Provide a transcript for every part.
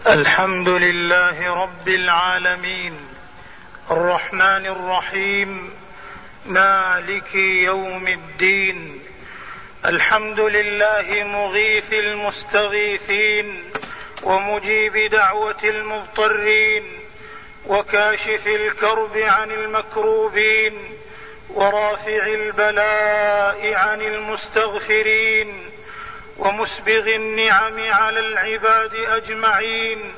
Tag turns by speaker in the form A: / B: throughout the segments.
A: الحمد لله رب العالمين الرحمن الرحيم مالك يوم الدين. الحمد لله مغيث المستغيثين ومجيب دعوة المضطرين وكاشف الكرب عن المكروبين ورافع البلاء عن المستغفرين ومسبغ النعم على العباد أجمعين.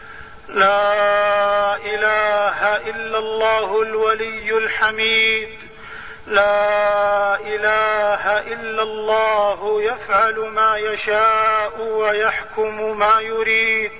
A: لا إله إلا الله الولي الحميد، لا إله إلا الله يفعل ما يشاء ويحكم ما يريد.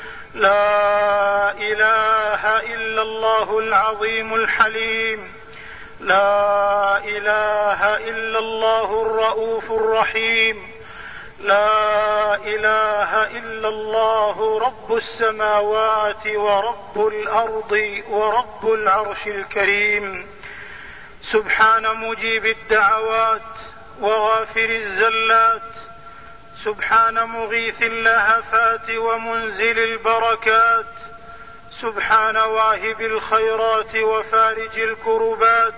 A: لا إله إلا الله العظيم الحليم، لا إله إلا الله الرؤوف الرحيم، لا إله إلا الله رب السماوات ورب الأرض ورب العرش الكريم. سبحان مجيب الدعوات وغافر الزلات، سبحان مغيث اللهفات ومنزل البركات، سبحان واهب الخيرات وفارج الكربات.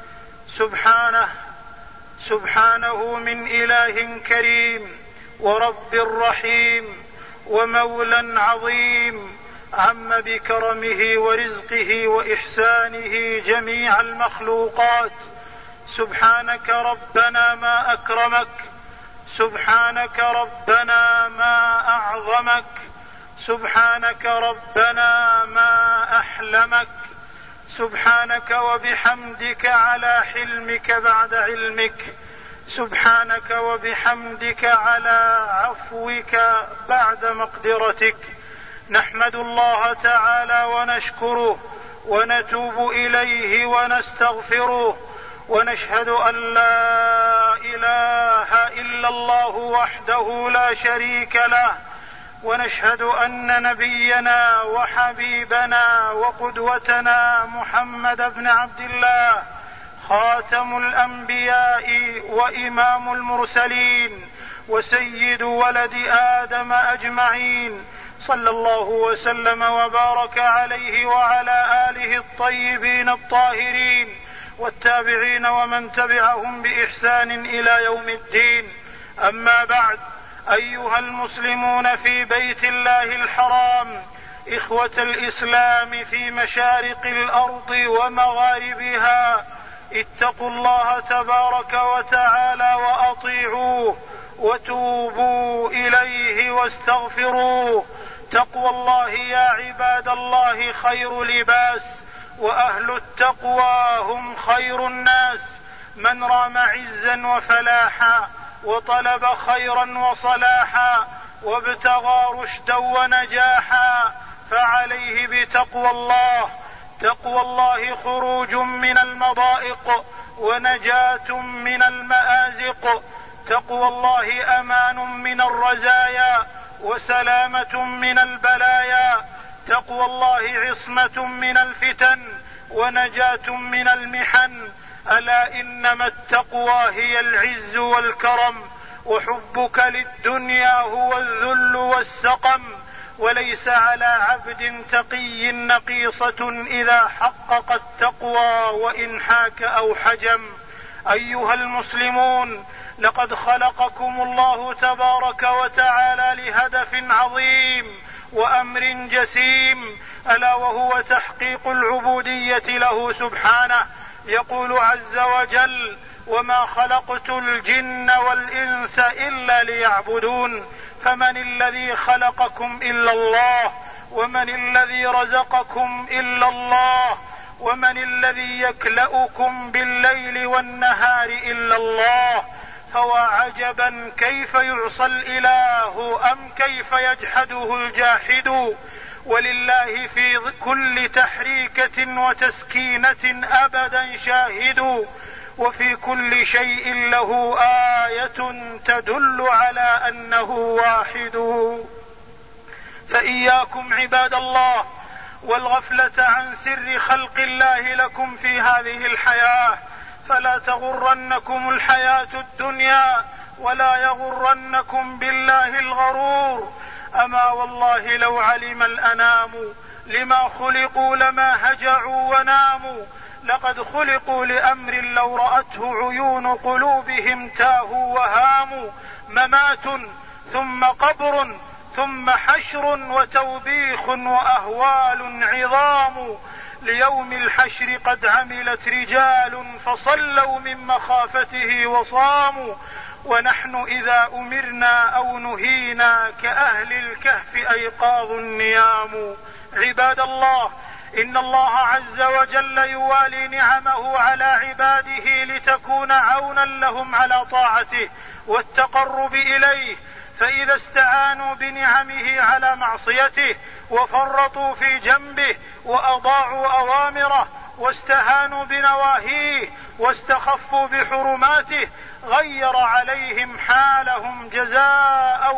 A: سبحانه من إله كريم ورب رحيم ومولى عظيم، عم بكرمه ورزقه وإحسانه جميع المخلوقات. سبحانك ربنا ما أكرمك، سبحانك ربنا ما أعظمك، سبحانك ربنا ما أحلمك، سبحانك وبحمدك على حلمك بعد علمك، سبحانك وبحمدك على عفوك بعد مقدرتك. نحمد الله تعالى ونشكره ونتوب إليه ونستغفره، ونشهد أن لا إله إلا الله وحده لا شريك له، ونشهد أن نبينا وحبيبنا وقدوتنا محمد بن عبد الله خاتم الأنبياء وإمام المرسلين وسيد ولد آدم أجمعين، صلى الله وسلم وبارك عليه وعلى آله الطيبين الطاهرين والتابعين ومن تبعهم بإحسان إلى يوم الدين. أما بعد، أيها المسلمون في بيت الله الحرام، إخوة الإسلام في مشارق الأرض ومغاربها، اتقوا الله تبارك وتعالى وأطيعوه وتوبوا إليه واستغفروه. تقوى الله يا عباد الله خير لباس، وأهل التقوى هم خير الناس. من رام عزا وفلاحا وطلب خيرا وصلاحا وابتغى رشدا ونجاحا فعليه بتقوى الله. تقوى الله خروج من المضائق ونجاة من المآزق، تقوى الله أمان من الرزايا وسلامة من البلايا، تقوى الله عصمة من الفتن ونجاة من المحن. ألا إنما التقوى هي العز والكرم، وحبك للدنيا هو الذل والسقم. وليس على عبد تقي نقيصة إذا حقق التقوى وإن حاك أو حجم. أيها المسلمون، لقد خلقكم الله تبارك وتعالى لهدف عظيم وأمر جسيم، ألا وهو تحقيق العبودية له سبحانه. يقول عز وجل: وما خلقت الجن والإنس إلا ليعبدون. فمن الذي خلقكم إلا الله؟ ومن الذي رزقكم إلا الله؟ ومن الذي يكلأكم بالليل والنهار إلا الله؟ فوعجبا كيف يعصى الإله أم كيف يجحده الجاحد. ولله في كل تحريكة وتسكينة أبدا شاهد، وفي كل شيء له آية تدل على أنه واحد. فإياكم عباد الله والغفلة عن سر خلق الله لكم في هذه الحياة، فلا تغرنكم الحياة الدنيا ولا يغرنكم بالله الغرور. أما والله لو علم الأنام لما خلقوا لما هجعوا وناموا، لقد خلقوا لأمر لو رأته عيون قلوبهم تاهوا وهاموا. ممات ثم قبر ثم حشر وتوبيخ وأهوال عظام، ليوم الحشر قد عملت رجال فصلوا من مخافته وصاموا، ونحن إذا أمرنا أو نهينا كأهل الكهف أيقاظ النيام. عباد الله، إن الله عز وجل يوالي نعمه على عباده لتكون عونا لهم على طاعته والتقرب إليه، فإذا استعانوا بنعمه على معصيته وفرطوا في جنبه وأضاعوا أوامره واستهانوا بنواهيه واستخفوا بحرماته غير عليهم حالهم جزاء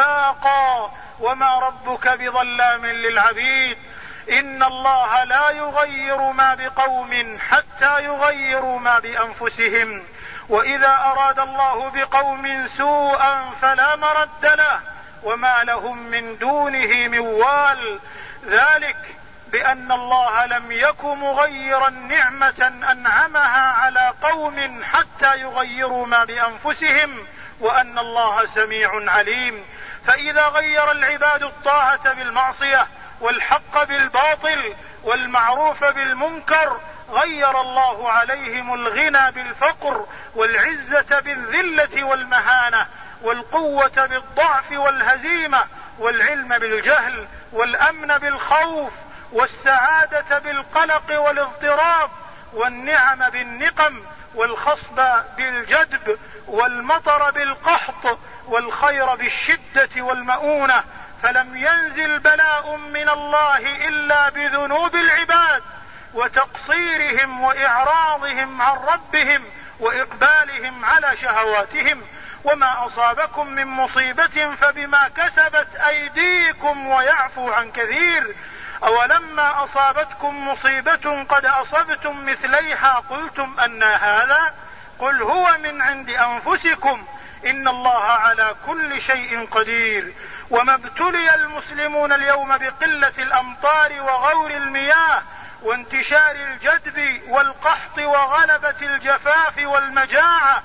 A: وفاقا، وما ربك بظلام للعبيد. إن الله لا يغير ما بقوم حتى يغيروا ما بأنفسهم، وإذا أراد الله بقوم سوءا فلا مرد له وما لهم من دونه من وال، ذلك بأن الله لم يك مغيرا نعمة أنعمها على قوم حتى يغيروا ما بأنفسهم، وأن الله سميع عليم. فإذا غير العباد الطاعة بالمعصية والحق بالباطل والمعروف بالمنكر غير الله عليهم الغنى بالفقر والعزة بالذلة والمهانة والقوة بالضعف والهزيمة والعلم بالجهل والأمن بالخوف والسعادة بالقلق والاضطراب والنعم بالنقم والخصب بالجدب والمطر بالقحط والخير بالشدة والمؤونة. فلم ينزل بلاء من الله إلا بذنوب العباد وتقصيرهم وإعراضهم عن ربهم وإقبالهم على شهواتهم. وما أصابكم من مصيبة فبما كسبت أيديكم ويعفو عن كثير. أولما أصابتكم مصيبة قد أصبتم مثليها قلتم أنى هذا، قل هو من عند أنفسكم إن الله على كل شيء قدير. وما ابتلي المسلمون اليوم بقلة الأمطار وغور المياه وانتشار الجدب والقحط وغلبة الجفاف والمجاعة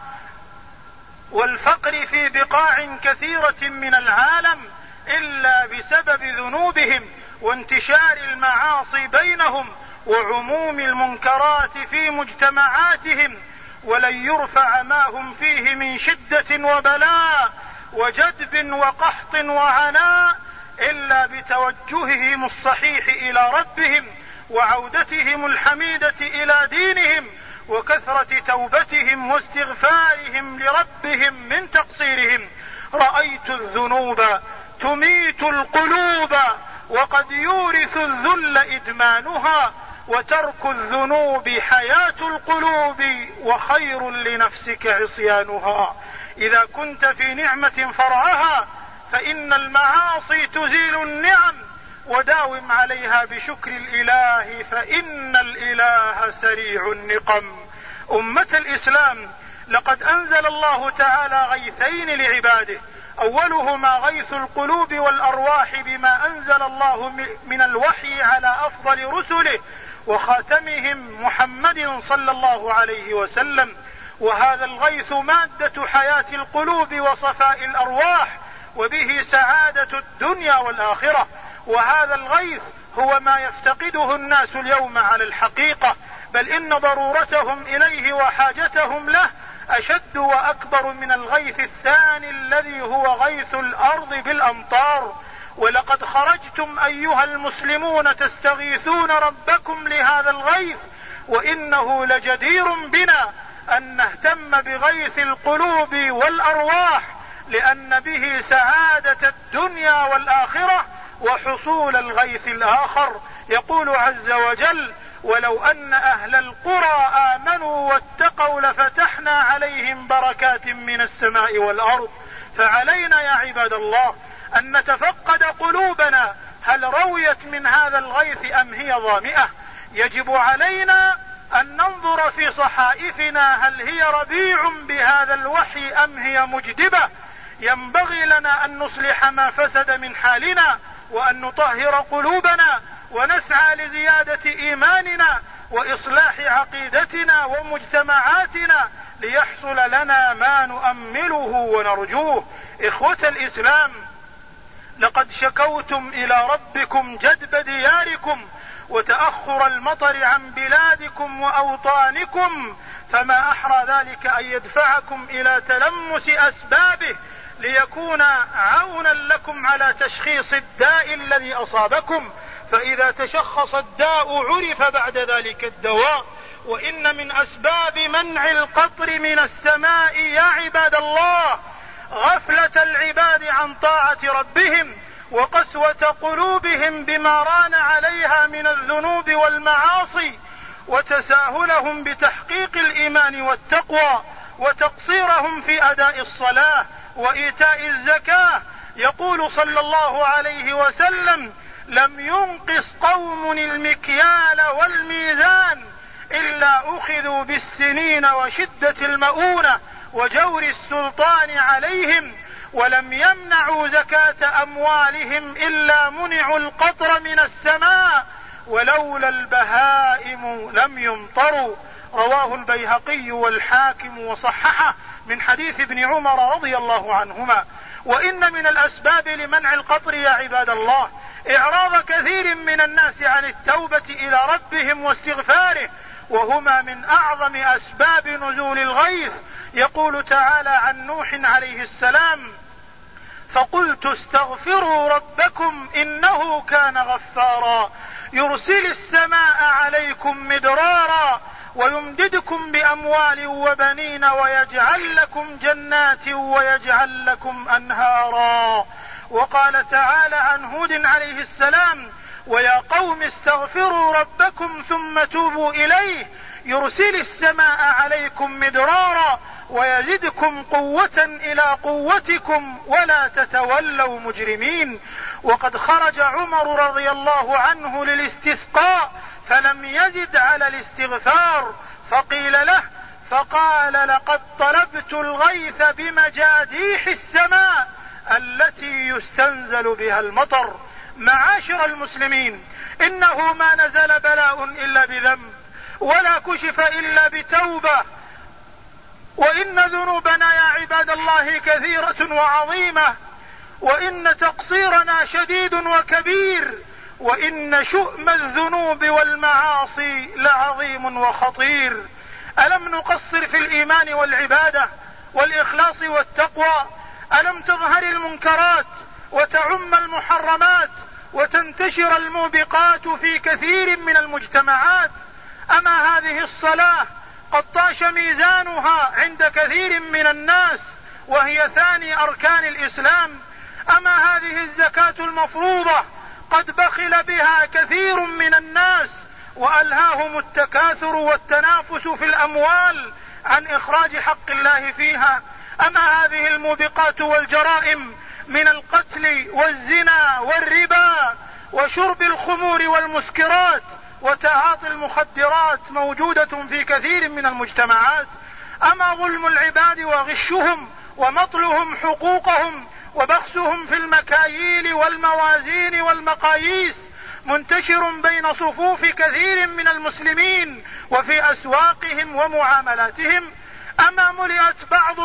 A: والفقر في بقاع كثيرة من العالم إلا بسبب ذنوبهم وانتشار المعاصي بينهم وعموم المنكرات في مجتمعاتهم، ولن يرفع ما هم فيه من شدة وبلاء وجدب وقحط وعناء إلا بتوجههم الصحيح إلى ربهم وعودتهم الحميدة إلى دينهم وكثرة توبتهم واستغفارهم لربهم من تقصيرهم. رأيت الذنوب تميت القلوب وقد يورث الذل إدمانها، وترك الذنوب حياة القلوب وخير لنفسك عصيانها. إذا كنت في نعمة فرعها فإن المعاصي تزيل النعم، وداوم عليها بشكر الإله فإن الإله سريع النقم. أمة الإسلام، لقد أنزل الله تعالى غيثين لعباده، أولهما غيث القلوب والأرواح بما أنزل الله من الوحي على أفضل رسله وخاتمهم محمد صلى الله عليه وسلم، وهذا الغيث مادة حياة القلوب وصفاء الأرواح وبه سعادة الدنيا والآخرة. وهذا الغيث هو ما يفتقده الناس اليوم على الحقيقة، بل إن ضرورتهم إليه وحاجتهم له أشد وأكبر من الغيث الثاني الذي هو غيث الأرض بالأمطار. ولقد خرجتم أيها المسلمون تستغيثون ربكم لهذا الغيث، وإنه لجدير بنا أن نهتم بغيث القلوب والأرواح، لأن به سعادة الدنيا والآخرة وحصول الغيث الآخر. يقول عز وجل: ولو أن أهل القرى آمنوا واتقوا لفتحنا عليهم بركات من السماء والأرض. فعلينا يا عباد الله أن نتفقد قلوبنا، هل رويت من هذا الغيث أم هي ظامئة؟ يجب علينا أن ننظر في صحائفنا، هل هي ربيع بهذا الوحي أم هي مجدبة؟ ينبغي لنا أن نصلح ما فسد من حالنا، وأن نطهر قلوبنا، ونسعى لزيادة إيماننا وإصلاح عقيدتنا ومجتمعاتنا ليحصل لنا ما نؤمله ونرجوه. إخوة الإسلام، لقد شكوتم إلى ربكم جدب دياركم وتأخر المطر عن بلادكم وأوطانكم، فما أحرى ذلك أن يدفعكم إلى تلمس أسبابه ليكون عونا لكم على تشخيص الداء الذي أصابكم، فإذا تشخص الداء عرف بعد ذلك الدواء. وإن من أسباب منع القطر من السماء يا عباد الله غفلة العباد عن طاعة ربهم، وقسوة قلوبهم بما ران عليها من الذنوب والمعاصي، وتساهلهم بتحقيق الإيمان والتقوى، وتقصيرهم في أداء الصلاة وإيتاء الزكاة. يقول صلى الله عليه وسلم: لم ينقص قوم المكيال والميزان إلا أخذوا بالسنين وشدة المؤونة وجور السلطان عليهم، ولم يمنعوا زكاة أموالهم إلا منعوا القطر من السماء، ولولا البهائم لم يمطروا. رواه البيهقي والحاكم وصححه من حديث ابن عمر رضي الله عنهما. وإن من الأسباب لمنع القطر يا عباد الله إعراض كثير من الناس عن التوبة إلى ربهم واستغفاره، وهما من أعظم أسباب نزول الغيث. يقول تعالى عن نوح عليه السلام: فقلت استغفروا ربكم إنه كان غفارا يرسل السماء عليكم مدرارا ويمددكم بأموال وبنين ويجعل لكم جنات ويجعل لكم أنهارا. وقال تعالى عن هود عليه السلام: ويا قوم استغفروا ربكم ثم توبوا إليه يرسل السماء عليكم مدرارا ويزدكم قوة إلى قوتكم ولا تتولوا مجرمين. وقد خرج عمر رضي الله عنه للاستسقاء فلم يزد على الاستغفار، فقيل له فقال: لقد طلبت الغيث بمجاديح السماء التي يستنزل بها المطر. معاشر المسلمين، إنه ما نزل بلاء إلا بذنب، ولا كشف إلا بتوبة، وإن ذنوبنا يا عباد الله كثيرة وعظيمة، وإن تقصيرنا شديد وكبير، وإن شؤم الذنوب والمعاصي لعظيم وخطير. ألم نقصر في الإيمان والعبادة والإخلاص والتقوى؟ ألم تظهر المنكرات وتعم المحرمات وتنتشر الموبقات في كثير من المجتمعات؟ أما هذه الصلاة قد طاش ميزانها عند كثير من الناس وهي ثاني أركان الإسلام؟ أما هذه الزكاة المفروضة قد بخل بها كثير من الناس وألهاهم التكاثر والتنافس في الأموال عن إخراج حق الله فيها؟ أما هذه الموبقات والجرائم من القتل والزنا والربا وشرب الخمور والمسكرات وتعاطي المخدرات موجودة في كثير من المجتمعات؟ أما ظلم العباد وغشهم ومطلهم حقوقهم وبخسهم في المكاييل والموازين والمقاييس منتشر بين صفوف كثير من المسلمين وفي أسواقهم ومعاملاتهم؟ أما ملئت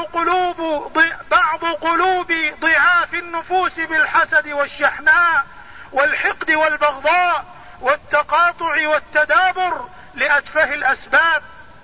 A: بعض قلوب ضعاف النفوس بالحسد والشحناء والحقد والبغضاء والتقاطع والتدابر لأتفه الأسباب،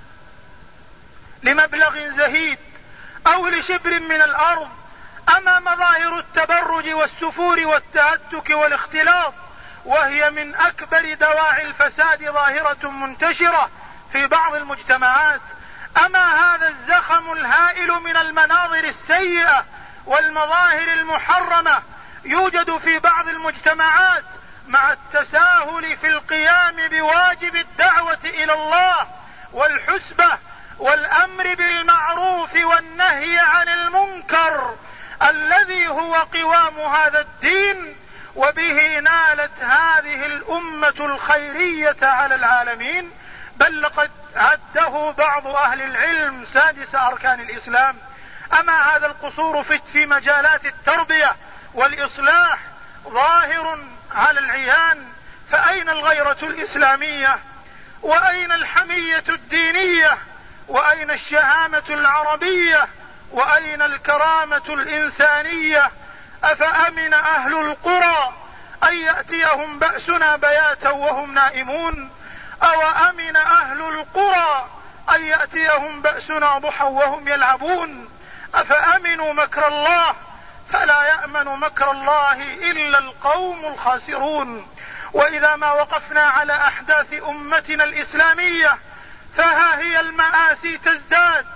A: لمبلغ زهيد أو لشبر من الأرض؟ أما مظاهر التبرج والسفور والتهتك والاختلاط وهي من أكبر دواعي الفساد ظاهرة منتشرة في بعض المجتمعات؟ أما هذا الزخم الهائل من المناظر السيئة والمظاهر المحرمة يوجد في بعض المجتمعات مع التساهل في القيام بواجب الدعوة إلى الله والحسبة والأمر بالمعروف والنهي عن المنكر الذي هو قوام هذا الدين، وبه نالت هذه الأمة الخيرية على العالمين، بل لقد عده بعض أهل العلم سادس أركان الإسلام. أما هذا القصور في مجالات التربية والإصلاح ظاهر على العيان، فأين الغيرة الإسلامية؟ وأين الحمية الدينية؟ وأين الشهامة العربية؟ وأين الكرامة الإنسانية؟ أفأمن أهل القرى أن يأتيهم بأسنا بياتا وهم نائمون؟ أو أمن أهل القرى أن يأتيهم بأسنا ضحى وهم يلعبون؟ أفأمنوا مكر الله؟ فلا يأمن مكر الله إلا القوم الخاسرون. وإذا ما وقفنا على أحداث أمتنا الإسلامية فها هي المآسي تزداد،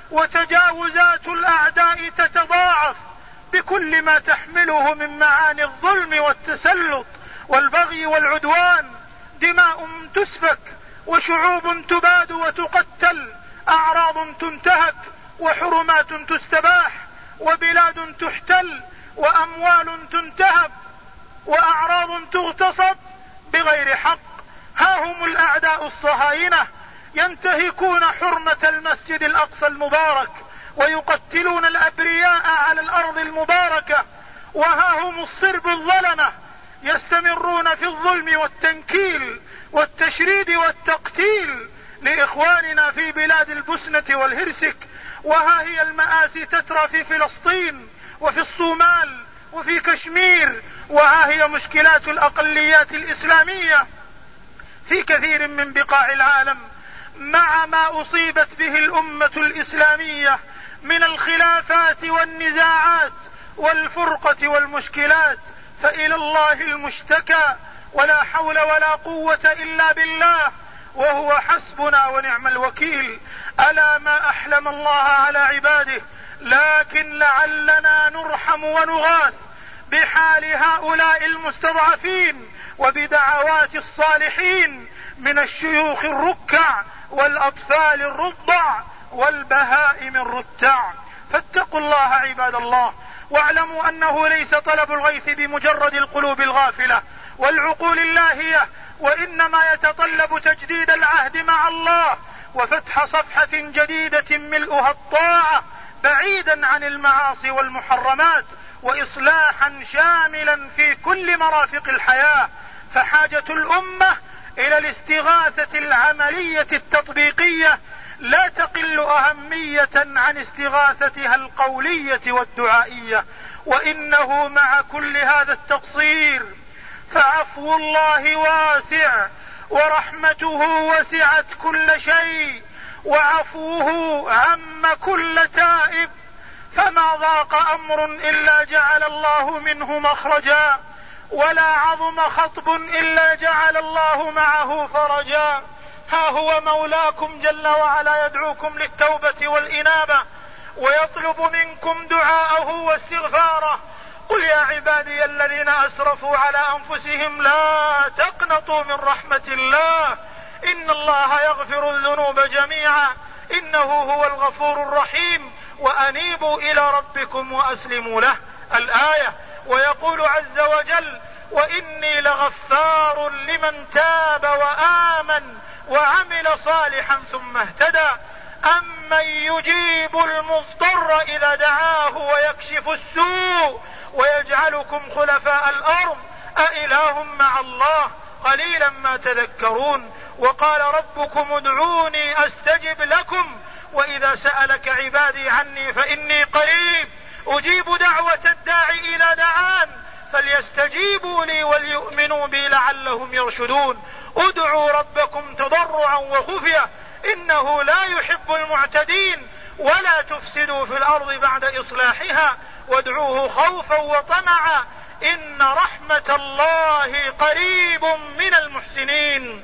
A: وتجاوزات الأعداء تتضاعف بكل ما تحمله من معاني الظلم والتسلط والبغي والعدوان. دماء تسفك، وشعوب تباد وتقتل، أعراض تنتهك، وحرمات تستباح، وبلاد تحتل، وأموال تنتهب، وأعراض تغتصب بغير حق. ها هم الأعداء الصهاينة ينتهكون حرمة المسجد الأقصى المبارك، ويقتلون الأبرياء على الأرض المباركة. وها هم الصرب الظلمة يستمرون في الظلم والتنكيل والتشريد والتقتيل لإخواننا في بلاد البوسنة والهرسك. وها هي المآسي تترى في فلسطين وفي الصومال وفي كشمير. وها هي مشكلات الأقليات الإسلامية في كثير من بقاع العالم، مع ما أصيبت به الأمة الإسلامية من الخلافات والنزاعات والفرقة والمشكلات. فإلى الله المشتكى، ولا حول ولا قوة إلا بالله، وهو حسبنا ونعم الوكيل. ألا ما أحلم الله على عباده، لكن لعلنا نرحم ونغاث بحال هؤلاء المستضعفين وبدعوات الصالحين من الشيوخ الركع والأطفال الرضع والبهائم الرتع. فاتقوا الله عباد الله، واعلموا أنه ليس طلب الغيث بمجرد القلوب الغافلة والعقول اللاهية، وإنما يتطلب تجديد العهد مع الله وفتح صفحة جديدة ملؤها الطاعة بعيدا عن المعاصي والمحرمات، وإصلاحا شاملا في كل مرافق الحياة. فحاجة الأمة إلى الاستغاثة العملية التطبيقية لا تقل أهمية عن استغاثتها القولية والدعائية. وإنه مع كل هذا التقصير فعفو الله واسع، ورحمته وسعت كل شيء، وعفوه عم كل تائب. فما ضاق أمر إلا جعل الله منه مخرجا، ولا عظم خطب إلا جعل الله معه فرجا. ها هو مولاكم جل وعلا يدعوكم للتوبة والإنابة، ويطلب منكم دعاءه واستغفاره. قل يا عبادي الذين أسرفوا على أنفسهم لا تقنطوا من رحمة الله، إن الله يغفر الذنوب جميعا إنه هو الغفور الرحيم، وأنيبوا إلى ربكم وأسلموا له. الآية. ويقول عز وجل: وإني لغفار لمن تاب وآمن وعمل صالحا ثم اهتدى، أمن يجيب المضطر إذا دعاه ويكشف السوء ويجعلكم خلفاء الأرض أإله مع الله قليلا ما تذكرون. وقال ربكم ادعوني أستجب لكم، وإذا سألك عبادي عني فإني قريب أجيب دعوة الداعي إذا دعان فليستجيبوا لي وليؤمنوا بي لعلهم يرشدون. ادعوا ربكم تضرعا وخفية إنه لا يحب المعتدين، ولا تفسدوا في الأرض بعد إصلاحها وادعوه خوفا وطمعا إن رحمة الله قريب من المحسنين.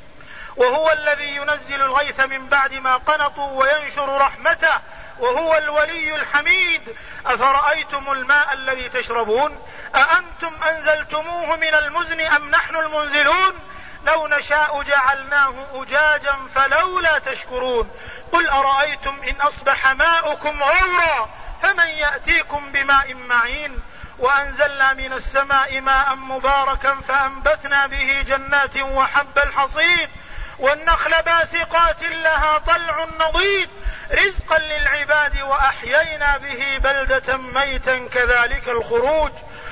A: وهو الذي ينزل الغيث من بعد ما قنطوا وينشر رحمته وهو الولي الحميد. أفرأيتم الماء الذي تشربون أأنتم أنزلتموه من المزن أم نحن المنزلون لو نشاء جعلناه أجاجا فلولا تشكرون. قل أرأيتم إن أصبح ماؤكم غورا فمن يأتيكم بماء معين. وأنزلنا من السماء ماء مباركا فأنبتنا به جنات وحب الحصيد والنخل باسقات لها طلع نضيد رزقا للعباد وأحيينا به بلدة ميتا كذلك الخروج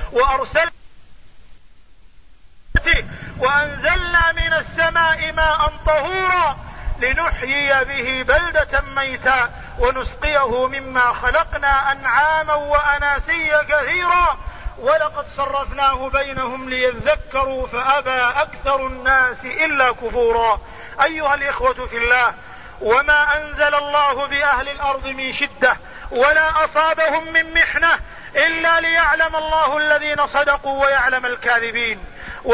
A: وأنزلنا من السماء ماء طهورا لنحيي به بلدة ميتا ونسقيه مما خلقنا أنعاما وأناسيا كثيرا ولقد صرفناه بينهم ليذكروا فأبى أكثر الناس إلا كفورا. أيها الإخوة في الله، وما أنزل الله بأهل الأرض من شدة ولا أصابهم من محنة إلا ليعلم الله الذين صدقوا ويعلم الكاذبين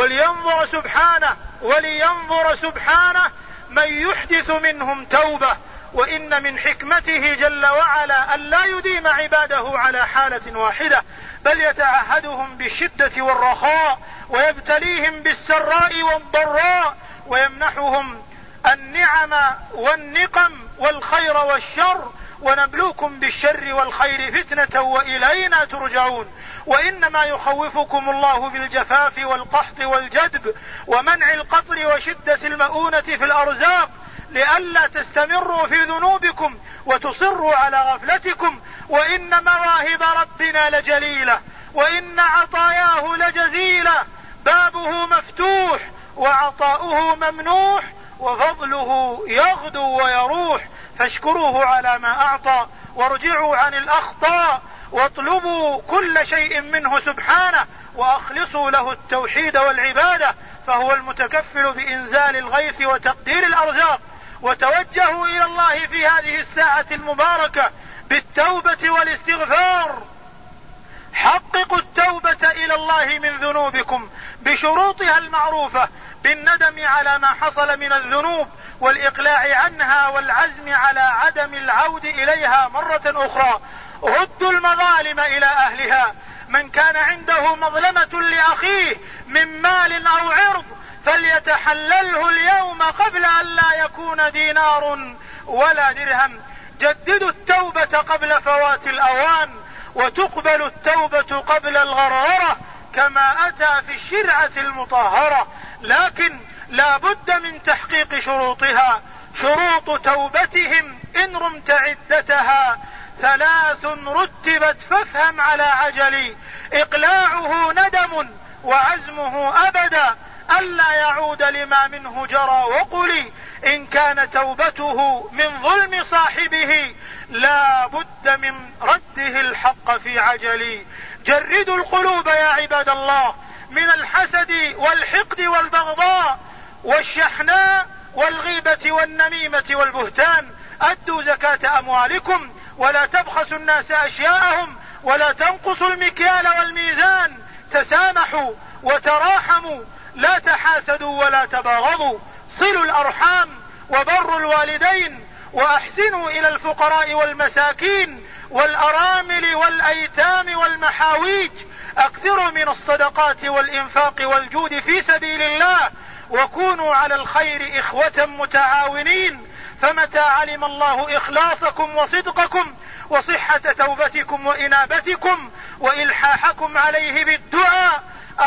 A: ولينظر سبحانه من يحدث منهم توبة. وإن من حكمته جل وعلا أن لا يديم عباده على حالة واحدة، بل يتعهدهم بالشدة والرخاء ويبتليهم بالسراء والضراء ويمنحهم النعم والنقم والخير والشر، ونبلوكم بالشر والخير فتنة وإلينا ترجعون. وإنما يخوفكم الله بالجفاف والقحط والجدب ومنع القطر وشدة المؤونة في الأرزاق لئلا تستمروا في ذنوبكم وتصروا على غفلتكم. وإن مواهب ربنا لجليلة وإن عطاياه لجزيلة، بابه مفتوح وعطاؤه ممنوح وفضله يغدو ويروح، فاشكروه على ما أعطى وارجعوا عن الأخطاء واطلبوا كل شيء منه سبحانه وأخلصوا له التوحيد والعبادة، فهو المتكفل بإنزال الغيث وتقدير الأرزاق. وتوجهوا إلى الله في هذه الساعة المباركة بالتوبة والاستغفار. حققوا التوبة إلى الله من ذنوبكم بشروطها المعروفة، بالندم على ما حصل من الذنوب والإقلاع عنها والعزم على عدم العود إليها مرة أخرى. ردوا المظالم إلى أهلها، من كان عنده مظلمة لأخيه من مال أو عرض فليتحلله اليوم قبل أن لا يكون دينار ولا درهم. جددوا التوبة قبل فوات الأوان، وتقبل التوبة قبل الغرغرة كما أتى في الشرعة المطهرة، لكن لا بد من تحقيق شروطها. شروط توبتهم إن رمت عدتها 3 رتبت فافهم على عجلي: إقلاعه ندم وعزمه أبدا ألا يعود لما منه جرى وقلي، إن كان توبته من ظلم صاحبه لا بد من رده الحق في عجلي. جردوا القلوب يا عباد الله من الحسد والحقد والبغضاء والشحناء والغيبة والنميمة والبهتان. أدوا زكاة أموالكم ولا تبخسوا الناس أشياءهم ولا تنقصوا المكيال والميزان. تسامحوا وتراحموا، لا تحاسدوا ولا تباغضوا. صلوا الأرحام وبروا الوالدين وأحسنوا إلى الفقراء والمساكين والأرامل والأيتام والمحاويج. أكثروا من الصدقات والإنفاق والجود في سبيل الله، وكونوا على الخير إخوة متعاونين. فمتى علم الله إخلاصكم وصدقكم وصحة توبتكم وإنابتكم وإلحاحكم عليه بالدعاء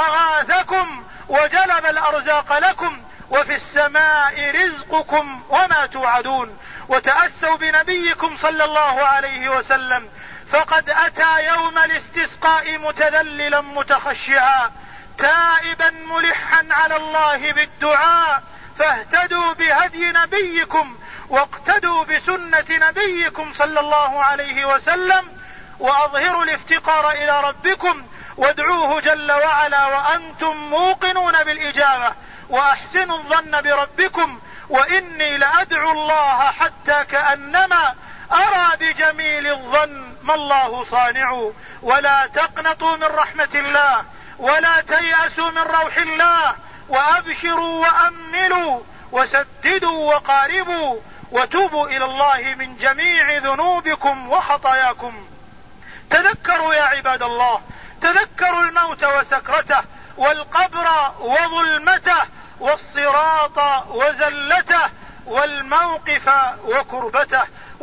A: أغاثكم وجلب الأرزاق لكم، وفي السماء رزقكم وما توعدون. وتأسوا بنبيكم صلى الله عليه وسلم، فقد أتى يوم الاستسقاء متذللا متخشعا تائبا ملحا على الله بالدعاء. فاهتدوا بهدي نبيكم واقتدوا بسنة نبيكم صلى الله عليه وسلم، وأظهروا الافتقار إلى ربكم وادعوه جل وعلا وأنتم موقنون بالإجابة، وأحسنوا الظن بربكم. وإني لأدعو الله حتى كأنما أرى بجميل الظن ما الله صانع. ولا تقنطوا من رحمة الله ولا تيأسوا من روح الله، وأبشروا وأملوا وسددوا وقاربوا، وتوبوا إلى الله من جميع ذنوبكم وخطاياكم. تذكروا يا عباد الله، تذكروا الموت وسكرته والقبر وظلمته والصراط وزلته والموقف وكربته.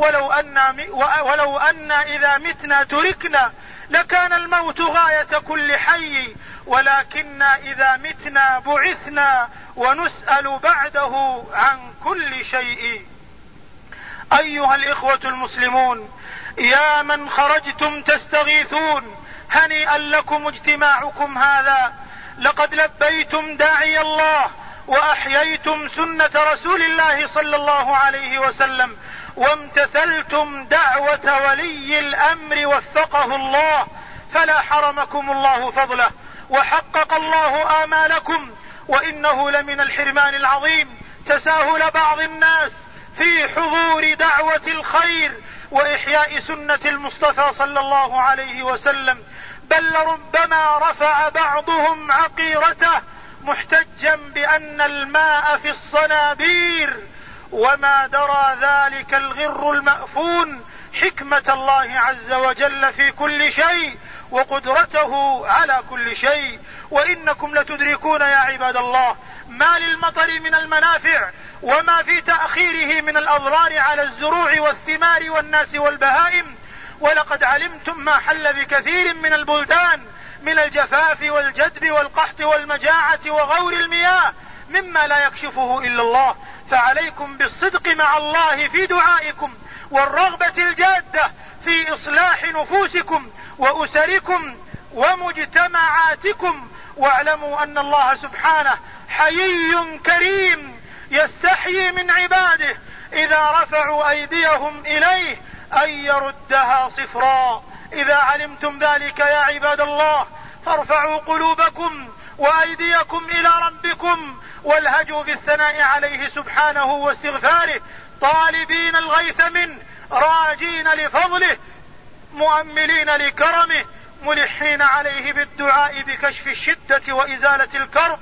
A: ولو أن إذا متنا تركنا لكان الموت غاية كل حي، ولكن إذا متنا بعثنا ونسأل بعده عن كل شيء. أيها الإخوة المسلمون، يا من خرجتم تستغيثون، هنيئا لكم اجتماعكم هذا، لقد لبيتم داعي الله وأحييتم سنة رسول الله صلى الله عليه وسلم، وامتثلتم دعوة ولي الأمر وفقه الله، فلا حرمكم الله فضله وحقق الله آمالكم. وإنه لمن الحرمان العظيم تساهل بعض الناس في حضور دعوة الخير وإحياء سنة المصطفى صلى الله عليه وسلم، بل ربما رفع بعضهم عقيرته محتجا بأن الماء في الصنابير، وما درى ذلك الغر المأفون حكمة الله عز وجل في كل شيء وقدرته على كل شيء. وإنكم لتدركون يا عباد الله ما للمطر من المنافع وما في تأخيره من الأضرار على الزروع والثمار والناس والبهائم، ولقد علمتم ما حل بكثير من البلدان من الجفاف والجدب والقحط والمجاعة وغور المياه مما لا يكشفه إلا الله. فعليكم بالصدق مع الله في دعائكم والرغبة الجادة في إصلاح نفوسكم وأسركم ومجتمعاتكم، واعلموا أن الله سبحانه حيي كريم يستحيي من عباده إذا رفعوا أيديهم إليه أن يردها صفرا. إذا علمتم ذلك يا عباد الله فارفعوا قلوبكم وأيديكم إلى ربكم والهجوا بالثناء عليه سبحانه واستغفاره، طالبين الغيث منه، راجين لفضله، مؤملين لكرمه، ملحين عليه بالدعاء بكشف الشدة وإزالة الكرب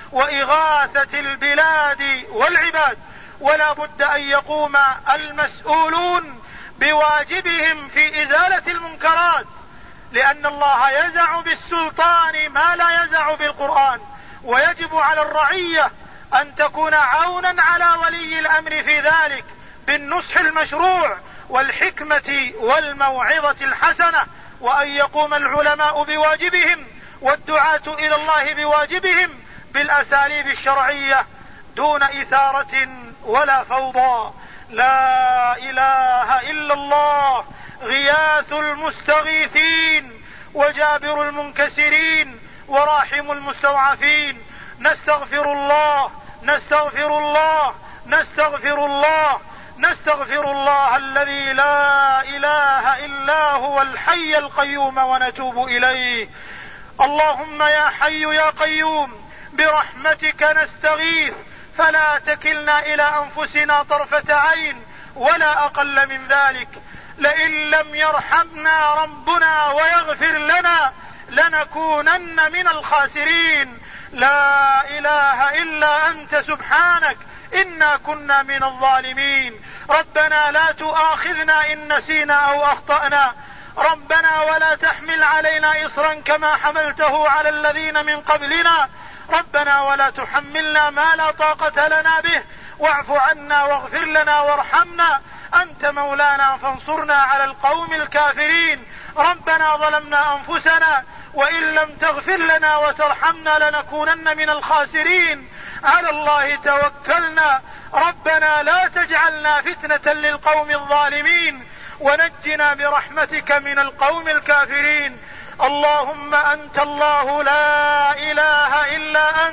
A: وإغاثة البلاد والعباد. ولا بد أن يقوم المسؤولون بواجبهم في إزالة المنكرات، لأن الله يزع بالسلطان ما لا يزع بالقرآن، ويجب على الرعية أن تكون عونا على ولي الأمر في ذلك بالنصح المشروع والحكمة والموعظة الحسنة، وأن يقوم العلماء بواجبهم والدعاة إلى الله بواجبهم بالأساليب الشرعية دون إثارة ولا فوضى. لا إله إلا الله غياث المستغيثين وجابر المنكسرين وراحم المستضعفين. نستغفر الله نستغفر الله نستغفر الله نستغفر الله الذي لا إله إلا هو الحي القيوم ونتوب إليه. اللهم يا حي يا قيوم برحمتك نستغيث، فلا تكلنا إلى أنفسنا طرفة عين ولا أقل من ذلك. لئن لم يرحمنا ربنا ويغفر لنا لنكونن من الخاسرين. لا إله إلا أنت سبحانك إنا كنا من الظالمين. ربنا لا تؤاخذنا إن نسينا أو أخطأنا، ربنا ولا تحمل علينا إصرا كما حملته على الذين من قبلنا، ربنا ولا تحملنا ما لا طاقة لنا به، واعف عنا واغفر لنا وارحمنا، أنت مولانا فانصرنا على القوم الكافرين. ربنا ظلمنا أنفسنا وإن لم تغفر لنا وترحمنا لنكونن من الخاسرين. على الله توكلنا، ربنا لا تجعلنا فتنة للقوم الظالمين ونجنا برحمتك من القوم الكافرين. اللهم أنت الله لا إله إلا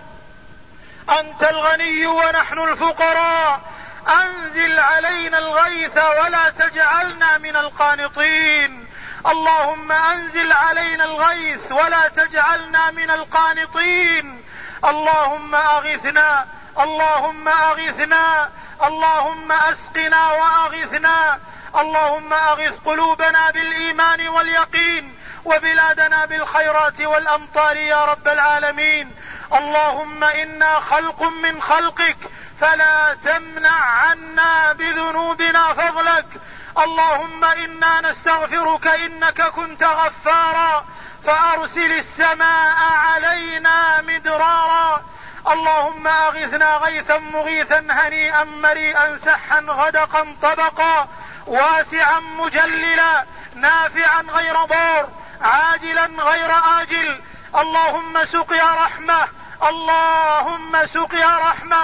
A: أنت الغني ونحن الفقراء، أنزل علينا الغيث ولا تجعلنا من القانطين. اللهم أنزل علينا الغيث ولا تجعلنا من القانطين. اللهم أغثنا اللهم أغثنا اللهم أسقنا وأغثنا. اللهم أغث قلوبنا بالإيمان واليقين وبلادنا بالخيرات والأمطار يا رب العالمين. اللهم إنا خلق من خلقك فلا تمنع عنا بذنوبنا فضلك. اللهم إنا نستغفرك إنك كنت غفارا فأرسل السماء علينا مدرارا. اللهم أغثنا غيثا مغيثا هنيئا مريئا سحا غدقا طبقا واسعا مجللا نافعا غير ضار عاجلا غير آجل. اللهم سقيا رحمة اللهم سقيا رحمة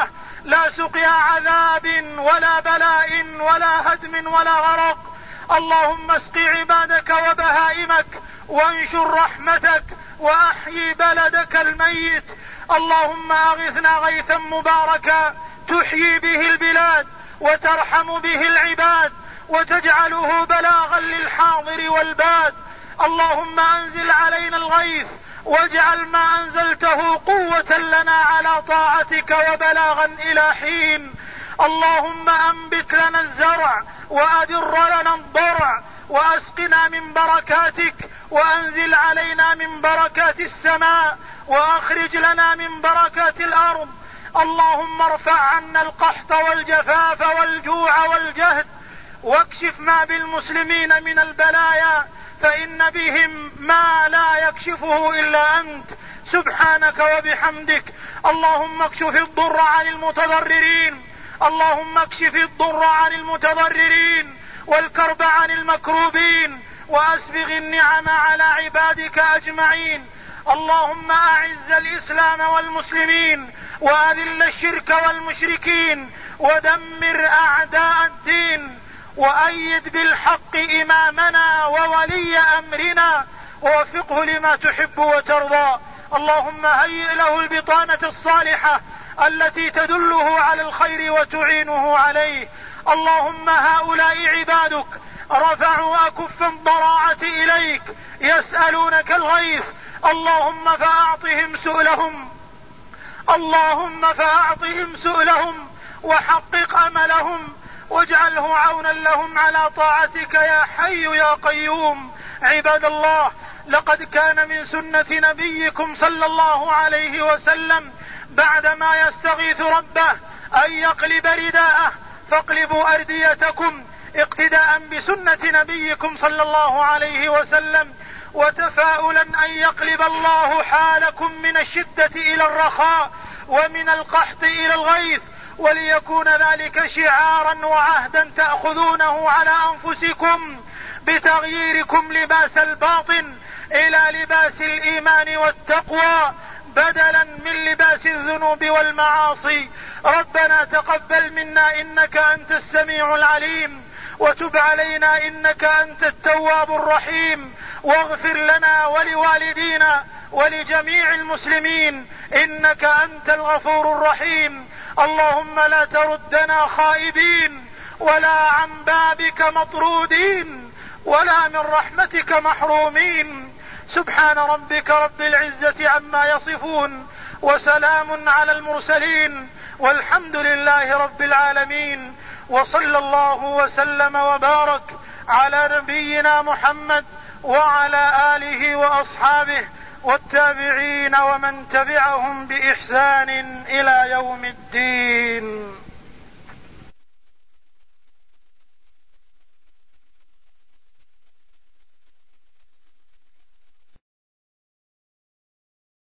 A: لا سقيا عذاب ولا بلاء ولا هدم ولا غرق. اللهم اسق عبادك وبهائمك وانشر رحمتك وأحيي بلدك الميت. اللهم أغثنا غيثا مباركا تحيي به البلاد وترحم به العباد وتجعله بلاغا للحاضر والباد. اللهم أنزل علينا الغيث واجعل ما أنزلته قوة لنا على طاعتك وبلاغا إلى حين. اللهم أنبت لنا الزرع وأدر لنا الضرع وأسقنا من بركاتك وأنزل علينا من بركات السماء وأخرج لنا من بركات الأرض. اللهم ارفع عنا القحط والجفاف والجوع والجهد واكشف ما بالمسلمين من البلايا فإن بهم ما لا يكشفه إلا أنت سبحانك وبحمدك. اللهم اكشف الضر عن المتضررين. اللهم اكشف الضر عن المتضررين والكرب عن المكروبين وأسبغ النعم على عبادك أجمعين. اللهم أعز الإسلام والمسلمين وأذل الشرك والمشركين ودمر أعداء الدين وأيد بالحق إمامنا وولي أمرنا ووفقه لما تحب وترضى. اللهم هيئ له البطانة الصالحة التي تدله على الخير وتعينه عليه. اللهم هؤلاء عبادك رفعوا أكف الضراعة إليك يسألونك الغيث. اللهم فأعطهم سؤلهم وحقق أملهم واجعله عونا لهم على طاعتك يا حي يا قيوم. عباد الله، لقد كان من سنة نبيكم صلى الله عليه وسلم بعدما يستغيث ربه أن يقلب رداءه فاقلبوا أرديتكم اقتداء بسنة نبيكم صلى الله عليه وسلم وتفاؤلا أن يقلب الله حالكم من الشدة إلى الرخاء ومن القحط إلى الغيث وليكون ذلك شعارا وعهدا تأخذونه على أنفسكم بتغييركم لباس الباطن إلى لباس الإيمان والتقوى بدلا من لباس الذنوب والمعاصي. ربنا تقبل منا إنك أنت السميع العليم وتب علينا إنك أنت التواب الرحيم واغفر لنا ولوالدينا ولجميع المسلمين إنك أنت الغفور الرحيم. اللهم لا تردنا خائبين ولا عن بابك مطرودين ولا من رحمتك محرومين. سبحان ربك رب العزة عما يصفون وسلام على المرسلين والحمد لله رب العالمين. وصلى الله وسلم وبارك على نبينا محمد وعلى آله وأصحابه والتابعين ومن تبعهم بإحسان إلى يوم الدين.